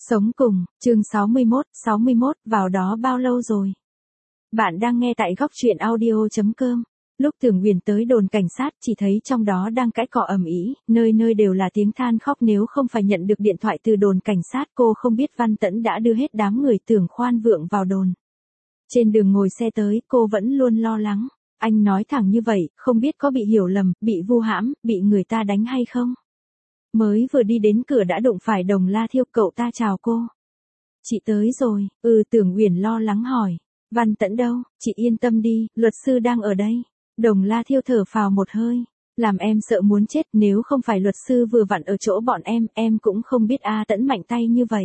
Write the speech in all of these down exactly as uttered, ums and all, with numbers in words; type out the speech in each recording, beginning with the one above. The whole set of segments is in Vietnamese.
Sống cùng, chương sáu mươi mốt, sáu mươi mốt, vào đó bao lâu rồi? Bạn đang nghe tại góc truyện audio chấm com. Lúc Tưởng Huyền tới đồn cảnh sát chỉ thấy trong đó đang cãi cọ ầm ĩ, nơi nơi đều là tiếng than khóc, nếu không phải nhận được điện thoại từ đồn cảnh sát cô không biết Văn Tẫn đã đưa hết đám người Tưởng Khoan Vượng vào đồn. Trên đường ngồi xe tới cô vẫn luôn lo lắng, anh nói thẳng như vậy, không biết có bị hiểu lầm, bị vu hãm, bị người ta đánh hay không? Mới vừa đi đến cửa đã đụng phải Đồng La Thiêu, cậu ta chào cô. Chị tới rồi, ừ Tưởng Huyền lo lắng hỏi. Văn Tẫn đâu, chị yên tâm đi, luật sư đang ở đây. Đồng La Thiêu thở phào một hơi. Làm em sợ muốn chết, nếu không phải luật sư vừa vặn ở chỗ bọn em, em cũng không biết A Tẫn mạnh tay như vậy.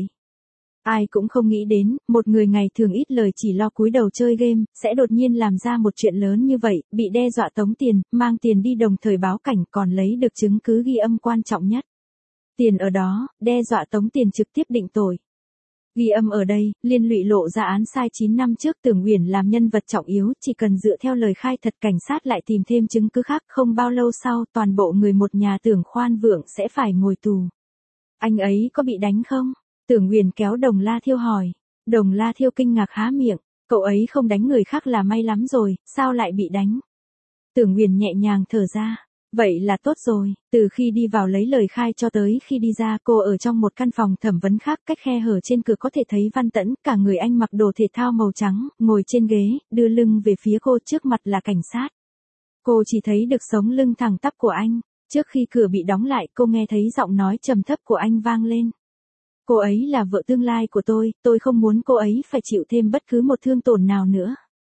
Ai cũng không nghĩ đến, một người ngày thường ít lời chỉ lo cúi đầu chơi game, sẽ đột nhiên làm ra một chuyện lớn như vậy, bị đe dọa tống tiền, mang tiền đi đồng thời báo cảnh còn lấy được chứng cứ ghi âm quan trọng nhất. Tiền ở đó, đe dọa tống tiền trực tiếp định tội. Ghi âm ở đây, liên lụy lộ ra án sai chín năm trước Tưởng Huyền làm nhân vật trọng yếu, chỉ cần dựa theo lời khai thật cảnh sát lại tìm thêm chứng cứ khác, không bao lâu sau toàn bộ người một nhà Tưởng Khoan Vượng sẽ phải ngồi tù. Anh ấy có bị đánh không? Tưởng Huyền kéo Đồng La Thiêu hỏi. Đồng La Thiêu kinh ngạc há miệng, cậu ấy không đánh người khác là may lắm rồi, sao lại bị đánh? Tưởng Huyền nhẹ nhàng thở ra. Vậy là tốt rồi, từ khi đi vào lấy lời khai cho tới khi đi ra cô ở trong một căn phòng thẩm vấn khác, cách khe hở trên cửa có thể thấy Văn Tẫn, cả người anh mặc đồ thể thao màu trắng, ngồi trên ghế, đưa lưng về phía cô, trước mặt là cảnh sát. Cô chỉ thấy được sống lưng thẳng tắp của anh, trước khi cửa bị đóng lại cô nghe thấy giọng nói trầm thấp của anh vang lên. Cô ấy là vợ tương lai của tôi, tôi không muốn cô ấy phải chịu thêm bất cứ một thương tổn nào nữa.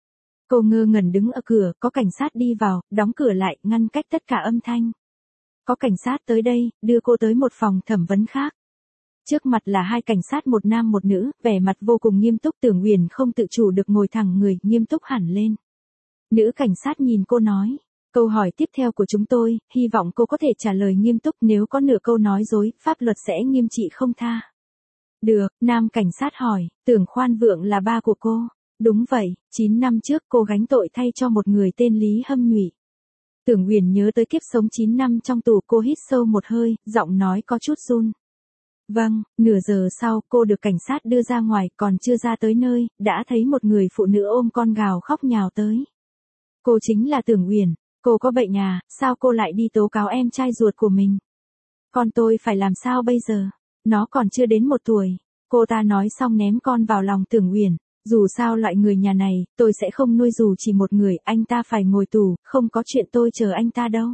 Cô ngơ ngẩn đứng ở cửa, có cảnh sát đi vào, đóng cửa lại, ngăn cách tất cả âm thanh. Có cảnh sát tới đây, đưa cô tới một phòng thẩm vấn khác. Trước mặt là hai cảnh sát, một nam một nữ, vẻ mặt vô cùng nghiêm túc. Tưởng Huyền không tự chủ được ngồi thẳng người, nghiêm túc hẳn lên. Nữ cảnh sát nhìn cô nói, câu hỏi tiếp theo của chúng tôi, hy vọng cô có thể trả lời nghiêm túc, nếu có nửa câu nói dối, pháp luật sẽ nghiêm trị không tha. Được, nam cảnh sát hỏi, Tưởng Khoan Vượng là ba của cô. Đúng vậy, chín năm trước cô gánh tội thay cho một người tên Lý Hâm Nhụy. Tưởng Huyền nhớ tới kiếp sống chín năm trong tù, cô hít sâu một hơi, giọng nói có chút run. Vâng, nửa giờ sau cô được cảnh sát đưa ra ngoài, còn chưa ra tới nơi, đã thấy một người phụ nữ ôm con gào khóc nhào tới. Cô chính là Tưởng Huyền, cô có bệnh à, sao cô lại đi tố cáo em trai ruột của mình? Con tôi phải làm sao bây giờ? Nó còn chưa đến một tuổi. Cô ta nói xong ném con vào lòng Tưởng Huyền. Dù sao loại người nhà này, tôi sẽ không nuôi dù chỉ một người, anh ta phải ngồi tù, không có chuyện tôi chờ anh ta đâu.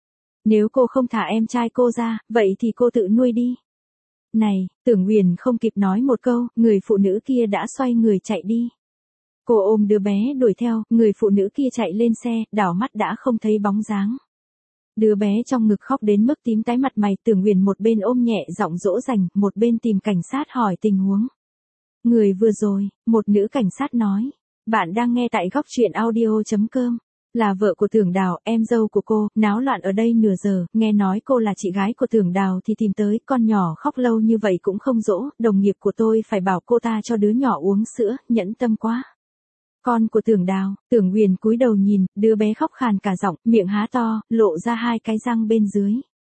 Nếu cô không thả em trai cô ra, vậy thì cô tự nuôi đi. Này, Tưởng Huyền không kịp nói một câu, người phụ nữ kia đã xoay người chạy đi. Cô ôm đứa bé đuổi theo, người phụ nữ kia chạy lên xe, đảo mắt đã không thấy bóng dáng. Đứa bé trong ngực khóc đến mức tím tái mặt mày, Tưởng Huyền một bên ôm nhẹ giọng dỗ dành, một bên tìm cảnh sát hỏi tình huống. Người vừa rồi, một nữ cảnh sát nói. Bạn đang nghe tại góc truyện audio chấm com. Là vợ của Tưởng Đào, em dâu của cô, náo loạn ở đây nửa giờ, nghe nói cô là chị gái của Tưởng Đào thì tìm tới, con nhỏ khóc lâu như vậy cũng không dỗ, đồng nghiệp của tôi phải bảo cô ta cho đứa nhỏ uống sữa, nhẫn tâm quá. Con của Tưởng Đào, Tưởng Huyền cúi đầu nhìn, đứa bé khóc khàn cả giọng, miệng há to, lộ ra hai cái răng bên dưới.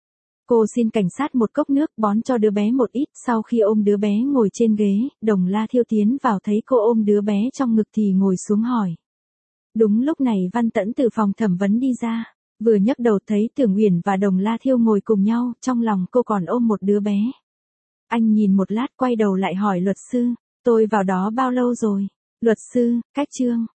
Cô xin cảnh sát một cốc nước, bón cho đứa bé một ít, sau khi ôm đứa bé ngồi trên ghế, Đồng La Thiêu tiến vào thấy cô ôm đứa bé trong ngực thì ngồi xuống hỏi. Đúng lúc này Văn Tẫn từ phòng thẩm vấn đi ra, vừa nhấc đầu thấy Tưởng Huyền và Đồng La Thiêu ngồi cùng nhau, trong lòng cô còn ôm một đứa bé. Anh nhìn một lát quay đầu lại hỏi luật sư, tôi vào đó bao lâu rồi? Luật sư, cách chương,